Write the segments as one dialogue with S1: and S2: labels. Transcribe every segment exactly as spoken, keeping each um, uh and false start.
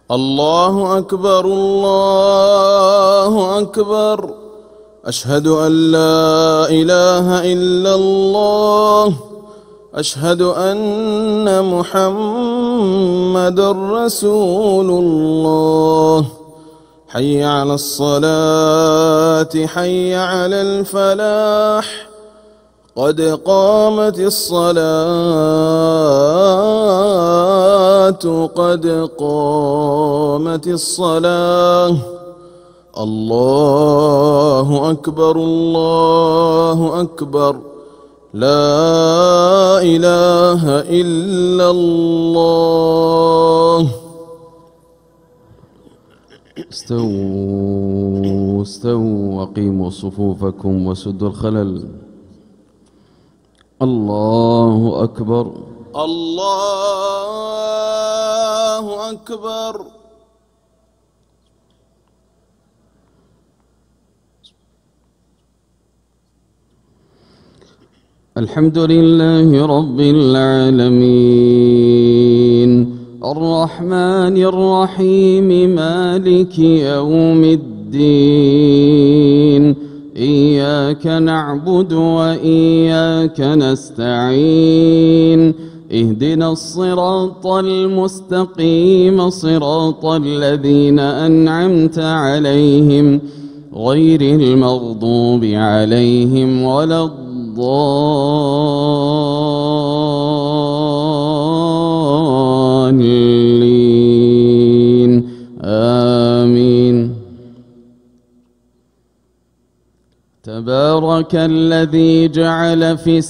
S1: الله أكبر الله أكبر. أشهد أن لا إله إلا الله. أشهد أن محمدًا رسول الله. حي على الصلاة حي على الفلاح. قد قامت الصلاة قد قامت الصلاة. الله أكبر الله أكبر. لا إله إلا الله.
S2: استووا استووا وقيموا صفوفكم وسدوا الخلل. الله أكبر
S1: الله أكبر.
S2: الحمد لله رب العالمين الرحمن الرحيم مالك يوم الدين. إياك نعبد وإياك نستعين. اهدنا الصراط المستقيم صراط الذين أنعمت عليهم غير المغضوب عليهم ولا الضالين. آمين. تبارك الذي جعل في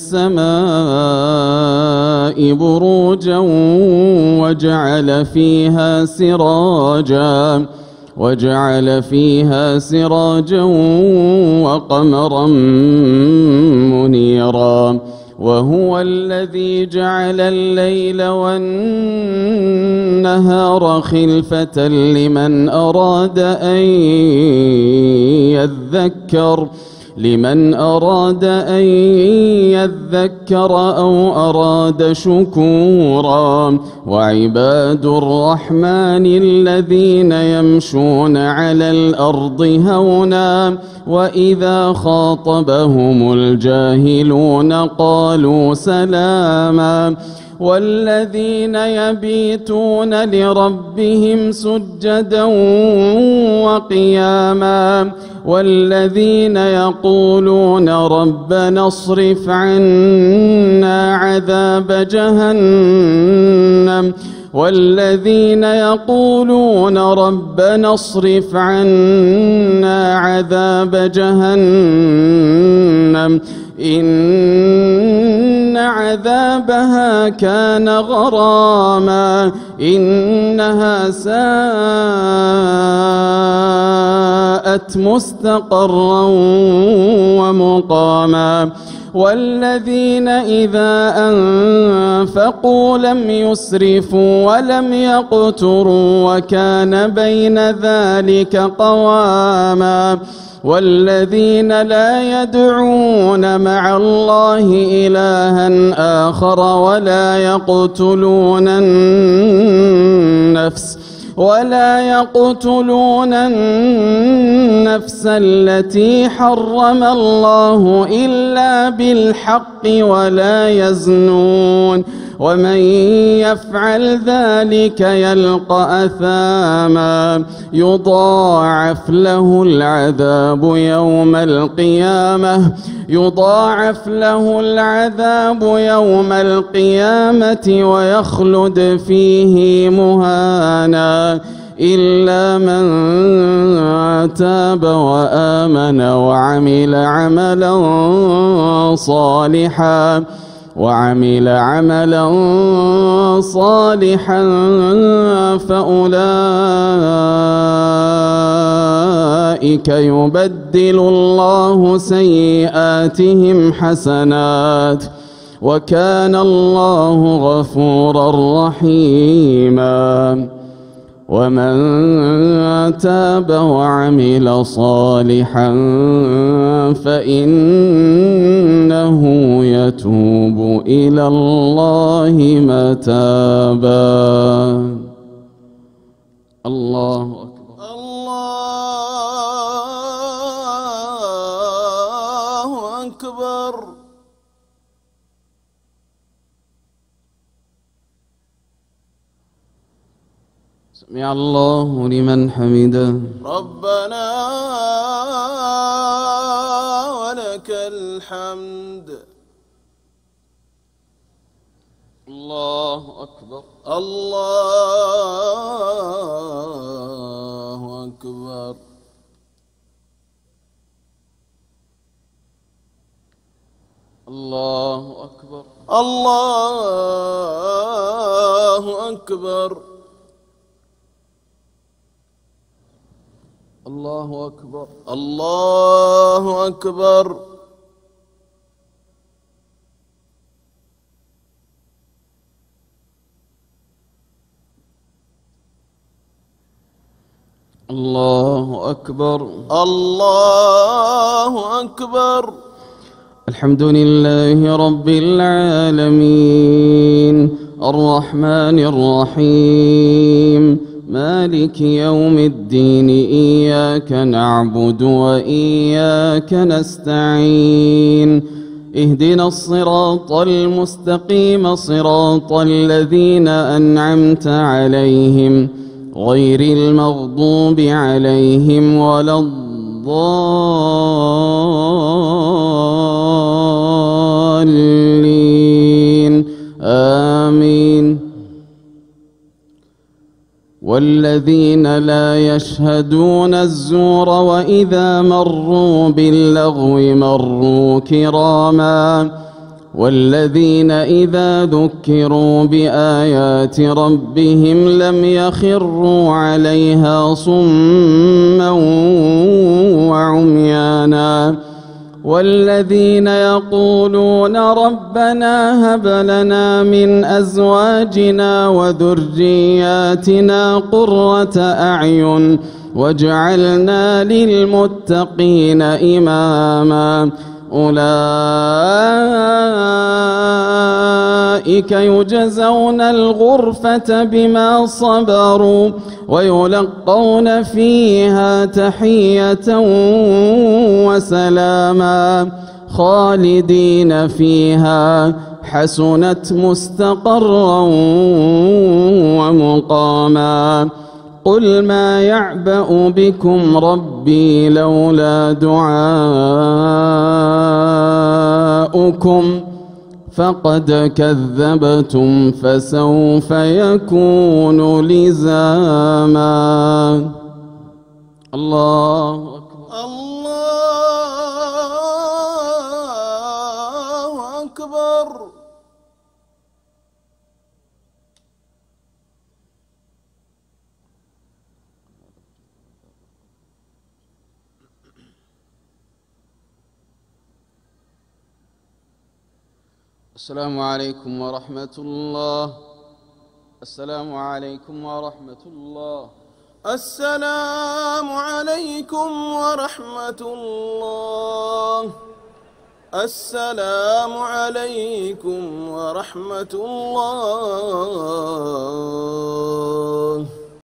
S2: السماء بروجا وجعل فيها سراجا وجعل فيها سراجا وقمرا منيرا. وهو الذي جعل الليل والنهار خلفة لمن أراد أن يذكر لمن أراد أن يذكر أو أراد شكورا. وعباد الرحمن الذين يمشون على الأرض هونا وإذا خاطبهم الجاهلون قالوا سلاما. والذين يبيتون لربهم سجدا وقياما. والذين يقولون ربنا اصرف عنا عذاب جهنم والذين يقولون ربنا اصرف عنا عذاب جهنم إن عذابها كان غراما إنها ساءت مستقرا ومقاما. والذين إذا أنفقوا لم يسرفوا ولم يقتروا وكان بين ذلك قواما. والذين لا يدعون مع الله إلها آخر ولا يقتلون النفس ولا يقتلون النفس التي حرم الله إلا بالحق ولا يزنون ومن يفعل ذلك يلقى أثاما يضاعف له العذاب يوم القيامة يضاعف له العذاب يوم القيامة ويخلد فيه مهانا إلا من تاب وآمن وعمل عملا صالحا وعمل عملا صالحا فأولئك يبدل الله سيئاتهم حسنات وكان الله غفورا رحيما. ومن تاب وعمل صالحا فإنه يتوب إلى الله متابا. سمع الله لمن حمده.
S1: ربنا ولك الحمد.
S2: الله أكبر.
S1: الله أكبر.
S2: الله أكبر.
S1: الله أكبر.
S2: الله أكبر.
S1: الله أكبر.
S2: الله أكبر.
S1: الله أكبر.
S2: الحمد لله رب العالمين الرحمن الرحيم مالك يوم الدين إياك نعبد وإياك نستعين اهدنا الصراط المستقيم صراط الذين أنعمت عليهم غير المغضوب عليهم ولا الضالين آمين. والذين لا يشهدون الزور وإذا مروا باللغو مروا كراما والذين إذا ذكروا بآيات ربهم لم يخروا عليها صما وعميانا والذين يقولون ربنا هب لنا من أزواجنا وذرياتنا قرة أعين واجعلنا للمتقين إماما أولئك يجزون الغرفة بما صبروا ويلقون فيها تحية وسلاما خالدين فيها حسنت مستقرا ومقاما. قل ما يعبأ بكم ربي لولا دعاؤكم فقد كذبتم فسوف يكون لزاما. الله أكبر.
S1: الله أكبر.
S2: السلام عليكم ورحمة الله. السلام عليكم ورحمة الله.
S1: السلام عليكم ورحمة الله. السلام عليكم ورحمة الله.